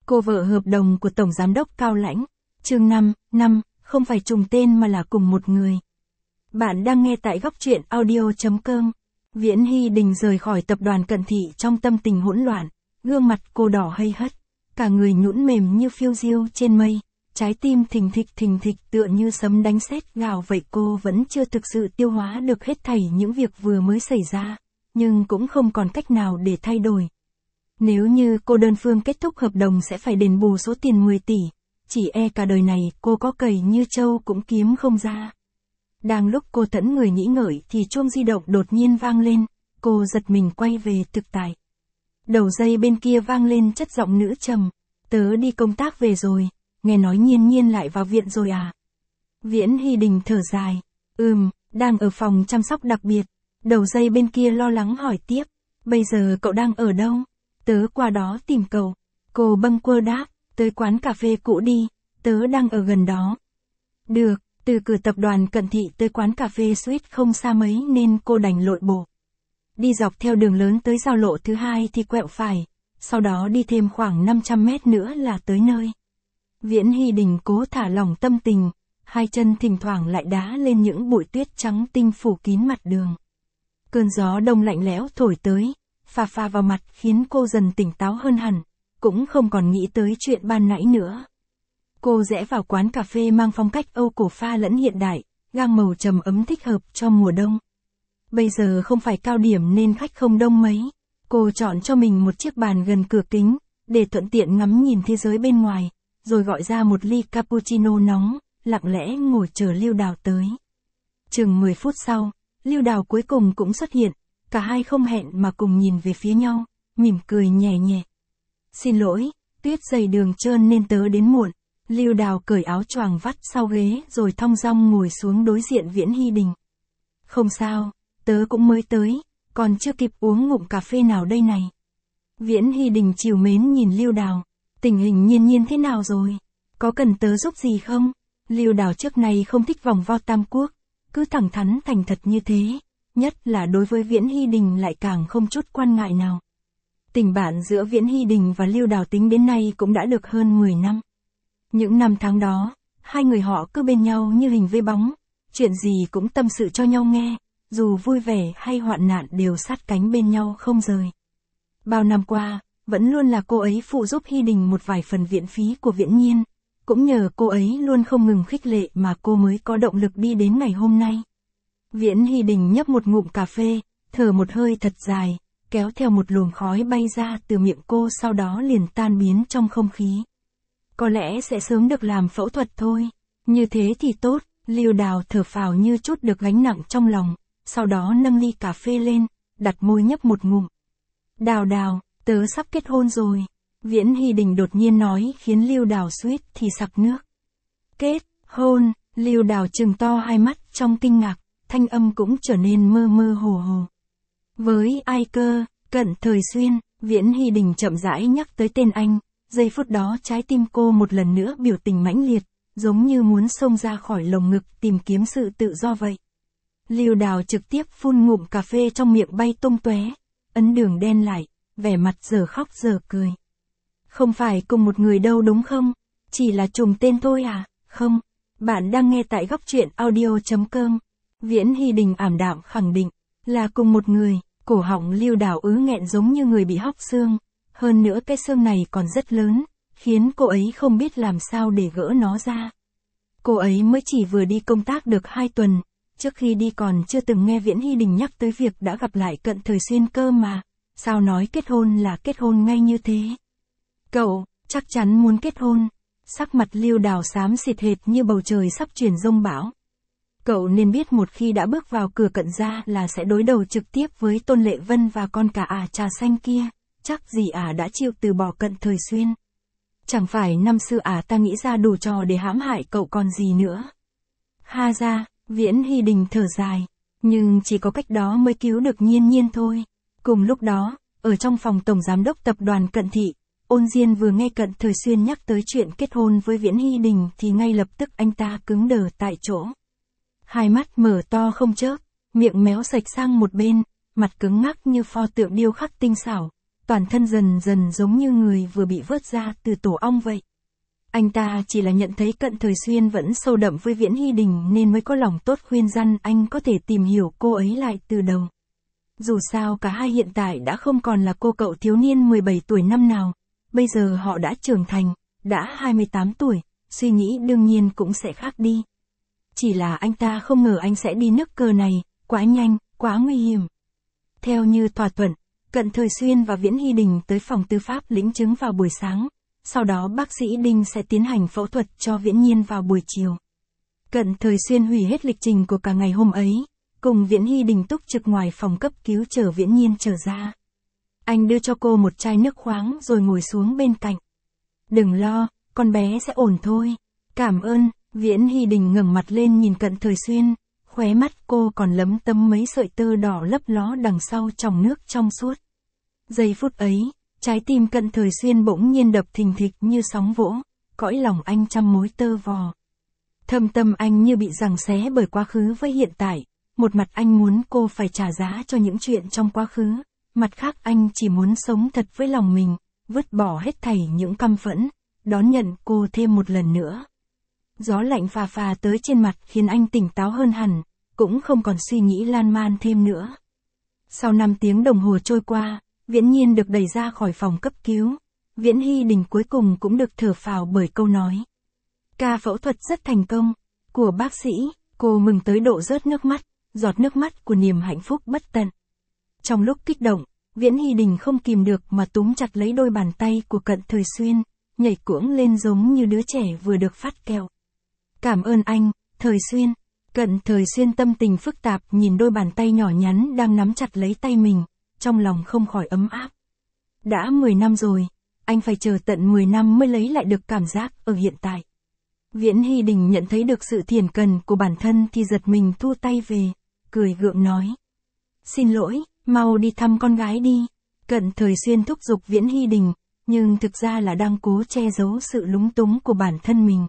Cô vợ hợp đồng của Tổng Giám đốc Cao Lãnh. Chương 5, không phải trùng tên mà là cùng một người. Bạn đang nghe tại góc truyện audio.com. Viễn Hy Đình rời khỏi tập đoàn Cận Thị trong tâm tình hỗn loạn, gương mặt cô đỏ hây hất, cả người nhũn mềm như phiêu diêu trên mây, trái tim thình thịch tựa như sấm đánh sét gào vậy. Cô vẫn chưa thực sự tiêu hóa được hết thảy những việc vừa mới xảy ra, nhưng cũng không còn cách nào để thay đổi. Nếu như cô đơn phương kết thúc hợp đồng sẽ phải đền bù số tiền 10 tỷ, chỉ e cả đời này cô có cày như trâu cũng kiếm không ra. Đang lúc cô thẫn người nghĩ ngợi thì chuông di động đột nhiên vang lên, cô giật mình quay về thực tại. Đầu dây bên kia vang lên chất giọng nữ trầm, tớ đi công tác về rồi, nghe nói Nhiên lại vào viện rồi à? Viễn Hy Đình thở dài, đang ở phòng chăm sóc đặc biệt. Đầu dây bên kia lo lắng hỏi tiếp, bây giờ cậu đang ở đâu? Tớ qua đó tìm cậu. Cô bâng quơ đáp, tới quán cà phê cũ đi, tớ đang ở gần đó. Được, từ cửa tập đoàn Cận Thị tới quán cà phê Suite không xa mấy nên cô đành lội bộ. Đi dọc theo đường lớn tới giao lộ thứ 2 thì quẹo phải, sau đó đi thêm khoảng 500 mét nữa là tới nơi. Viễn Hy Đình cố thả lỏng tâm tình, hai chân thỉnh thoảng lại đá lên những bụi tuyết trắng tinh phủ kín mặt đường. Cơn gió đông lạnh lẽo thổi tới, phà vào mặt khiến cô dần tỉnh táo hơn hẳn, cũng không còn nghĩ tới chuyện ban nãy nữa. Cô rẽ vào quán cà phê mang phong cách Âu cổ pha lẫn hiện đại, gam màu trầm ấm thích hợp cho mùa đông. Bây giờ không phải cao điểm nên khách không đông mấy. Cô chọn cho mình một chiếc bàn gần cửa kính, để thuận tiện ngắm nhìn thế giới bên ngoài, rồi gọi ra một ly cappuccino nóng, lặng lẽ ngồi chờ Lưu Đào tới. Chừng 10 phút sau, Lưu Đào cuối cùng cũng xuất hiện, cả hai không hẹn mà cùng nhìn về phía nhau, mỉm cười nhẹ nhẹ. Xin lỗi, tuyết dày đường trơn nên tớ đến muộn. Lưu Đào cởi áo choàng vắt sau ghế rồi thong dong ngồi xuống đối diện Viễn Hy Đình. Không sao, tớ cũng mới tới, còn chưa kịp uống ngụm cà phê nào đây này. Viễn Hy Đình trìu mến nhìn Lưu Đào, tình hình Nhiên thế nào rồi? Có cần tớ giúp gì không? Lưu Đào trước này không thích vòng vo tam quốc, cứ thẳng thắn thành thật như thế, nhất là đối với Viễn Hy Đình lại càng không chút quan ngại nào. Tình bạn giữa Viễn Hy Đình và Lưu Đào tính đến nay cũng đã được hơn 10 năm. Những năm tháng đó, hai người họ cứ bên nhau như hình với bóng, chuyện gì cũng tâm sự cho nhau nghe, dù vui vẻ hay hoạn nạn đều sát cánh bên nhau không rời. Bao năm qua, vẫn luôn là cô ấy phụ giúp Hy Đình một vài phần viện phí của Viễn Nhiên, cũng nhờ cô ấy luôn không ngừng khích lệ mà cô mới có động lực đi đến ngày hôm nay. Viễn Hy Đình nhấp một ngụm cà phê, thở một hơi thật dài, kéo theo một luồng khói bay ra từ miệng cô sau đó liền tan biến trong không khí. Có lẽ sẽ sớm được làm phẫu thuật thôi. Như thế thì tốt, Lưu Đào thở phào như chút được gánh nặng trong lòng, sau đó nâng ly cà phê lên, đặt môi nhấp một ngụm. Đào, tớ sắp kết hôn rồi. Viễn Hy Đình đột nhiên nói khiến Lưu Đào suýt thì sặc nước. Kết hôn, Lưu Đào trừng to hai mắt trong kinh ngạc, thanh âm cũng trở nên mơ hồ. Với ai cơ? Cận Thời Xuyên. Viễn Hy Đình chậm rãi nhắc tới tên anh. Giây phút đó trái tim cô một lần nữa biểu tình mãnh liệt, giống như muốn xông ra khỏi lồng ngực tìm kiếm sự tự do vậy. Lưu Đào trực tiếp phun ngụm cà phê trong miệng bay tung tóe, ấn đường đen lại, vẻ mặt giờ khóc giờ cười. Không phải cùng một người đâu đúng không? Chỉ là trùng tên thôi à? Không, bạn đang nghe tại góc truyện audio.com. Viễn Hy Đình ảm đạm khẳng định, là cùng một người. Cổ họng Lưu Đào nghẹn giống như người bị hóc xương. Hơn nữa cái xương này còn rất lớn, khiến cô ấy không biết làm sao để gỡ nó ra. Cô ấy mới chỉ vừa đi công tác được 2 tuần, trước khi đi còn chưa từng nghe Viễn Hy Đình nhắc tới việc đã gặp lại Cận Thời Xuyên cơ mà, sao nói kết hôn là kết hôn ngay như thế. Cậu, chắc chắn muốn kết hôn. Sắc mặt Lưu Đào xám xịt hệt như bầu trời sắp chuyển giông bão. Cậu nên biết một khi đã bước vào cửa Cận gia là sẽ đối đầu trực tiếp với Tôn Lệ Vân và con cả trà xanh kia. Chắc gì đã chịu từ bỏ Cận Thời Xuyên. Chẳng phải năm xưa ta nghĩ ra đủ trò để hãm hại cậu còn gì nữa. Ha ra, Viễn Hy Đình thở dài. Nhưng chỉ có cách đó mới cứu được Nhiên thôi. Cùng lúc đó, ở trong phòng Tổng Giám đốc Tập đoàn Cận Thị, Ôn Diên vừa nghe Cận Thời Xuyên nhắc tới chuyện kết hôn với Viễn Hy Đình thì ngay lập tức anh ta cứng đờ tại chỗ. Hai mắt mở to không chớp, miệng méo sạch sang một bên, mặt cứng ngắc như pho tượng điêu khắc tinh xảo. toàn thân dần dần giống như người vừa bị vớt ra từ tổ ong vậy. Anh ta chỉ là nhận thấy Cận Thời Xuyên vẫn sâu đậm với Viễn Hy Đình nên mới có lòng tốt khuyên răn anh có thể tìm hiểu cô ấy lại từ đầu. Dù sao cả hai hiện tại đã không còn là cô cậu thiếu niên 17 tuổi năm nào, bây giờ họ đã trưởng thành, đã 28 tuổi, suy nghĩ đương nhiên cũng sẽ khác đi. Chỉ là anh ta không ngờ anh sẽ đi nước cờ này, quá nhanh, quá nguy hiểm. Theo như thỏa thuận, Cận Thời Xuyên và Viễn Hy Đình tới phòng tư pháp lĩnh chứng vào buổi sáng, sau đó bác sĩ Đinh sẽ tiến hành phẫu thuật cho Viễn Nhiên vào buổi chiều. Cận Thời Xuyên hủy hết lịch trình của cả ngày hôm ấy, cùng Viễn Hy Đình túc trực ngoài phòng cấp cứu chờ Viễn Nhiên trở ra. Anh đưa cho cô một chai nước khoáng rồi ngồi xuống bên cạnh. Đừng lo, con bé sẽ ổn thôi. Cảm ơn, Viễn Hy Đình ngẩng mặt lên nhìn Cận Thời Xuyên, khóe mắt cô còn lấm tấm mấy sợi tơ đỏ lấp ló đằng sau tròng nước trong suốt. Giây phút ấy, trái tim Cận Thời Xuyên bỗng nhiên đập thình thịch như sóng vỗ, cõi lòng anh trăm mối tơ vò. Thâm tâm anh như bị giằng xé bởi quá khứ với hiện tại, một mặt anh muốn cô phải trả giá cho những chuyện trong quá khứ, mặt khác anh chỉ muốn sống thật với lòng mình, vứt bỏ hết thảy những căm phẫn, đón nhận cô thêm một lần nữa. Gió lạnh phà phà tới trên mặt khiến anh tỉnh táo hơn hẳn, cũng không còn suy nghĩ lan man thêm nữa. Sau 5 tiếng đồng hồ trôi qua, Viễn Nhiên được đẩy ra khỏi phòng cấp cứu. Viễn Hy Đình cuối cùng cũng được thở phào bởi câu nói. Ca phẫu thuật rất thành công, của bác sĩ, cô mừng tới độ rớt nước mắt, giọt nước mắt của niềm hạnh phúc bất tận. Trong lúc kích động, Viễn Hy Đình không kìm được mà túm chặt lấy đôi bàn tay của Cận Thời Xuyên, nhảy cuỗng lên giống như đứa trẻ vừa được phát kẹo. Cảm ơn anh, Thời Xuyên. Cận Thời Xuyên tâm tình phức tạp nhìn đôi bàn tay nhỏ nhắn đang nắm chặt lấy tay mình, trong lòng không khỏi ấm áp. Đã 10 năm rồi, anh phải chờ tận 10 năm mới lấy lại được cảm giác ở hiện tại. Viễn Hy Đình nhận thấy được sự thiển cận của bản thân thì giật mình thu tay về, cười gượng nói. Xin lỗi, mau đi thăm con gái đi. Cận Thời Xuyên thúc giục Viễn Hy Đình, nhưng thực ra là đang cố che giấu sự lúng túng của bản thân mình.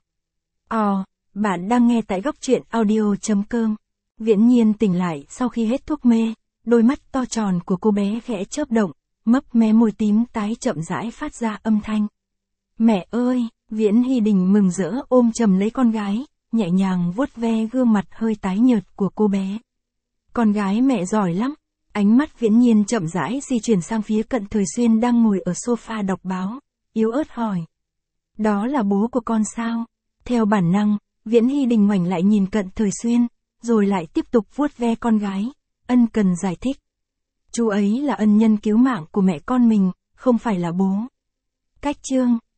Bạn đang nghe tại góc truyện audio.com. Viễn Nhiên tỉnh lại sau khi hết thuốc mê, đôi mắt to tròn của cô bé khẽ chớp động, mấp mé môi tím tái chậm rãi phát ra âm thanh. Mẹ ơi, Viễn Hy Đình mừng rỡ ôm chầm lấy con gái, nhẹ nhàng vuốt ve gương mặt hơi tái nhợt của cô bé. Con gái mẹ giỏi lắm. Ánh mắt Viễn Nhiên chậm rãi di chuyển sang phía Cận Thời Xuyên đang ngồi ở sofa đọc báo, yếu ớt hỏi. Đó là bố của con sao? Theo bản năng, Viễn Hy Đình ngoảnh lại nhìn Cận Thời Xuyên, rồi lại tiếp tục vuốt ve con gái, ân cần giải thích. Chú ấy là ân nhân cứu mạng của mẹ con mình, không phải là bố. Cách chương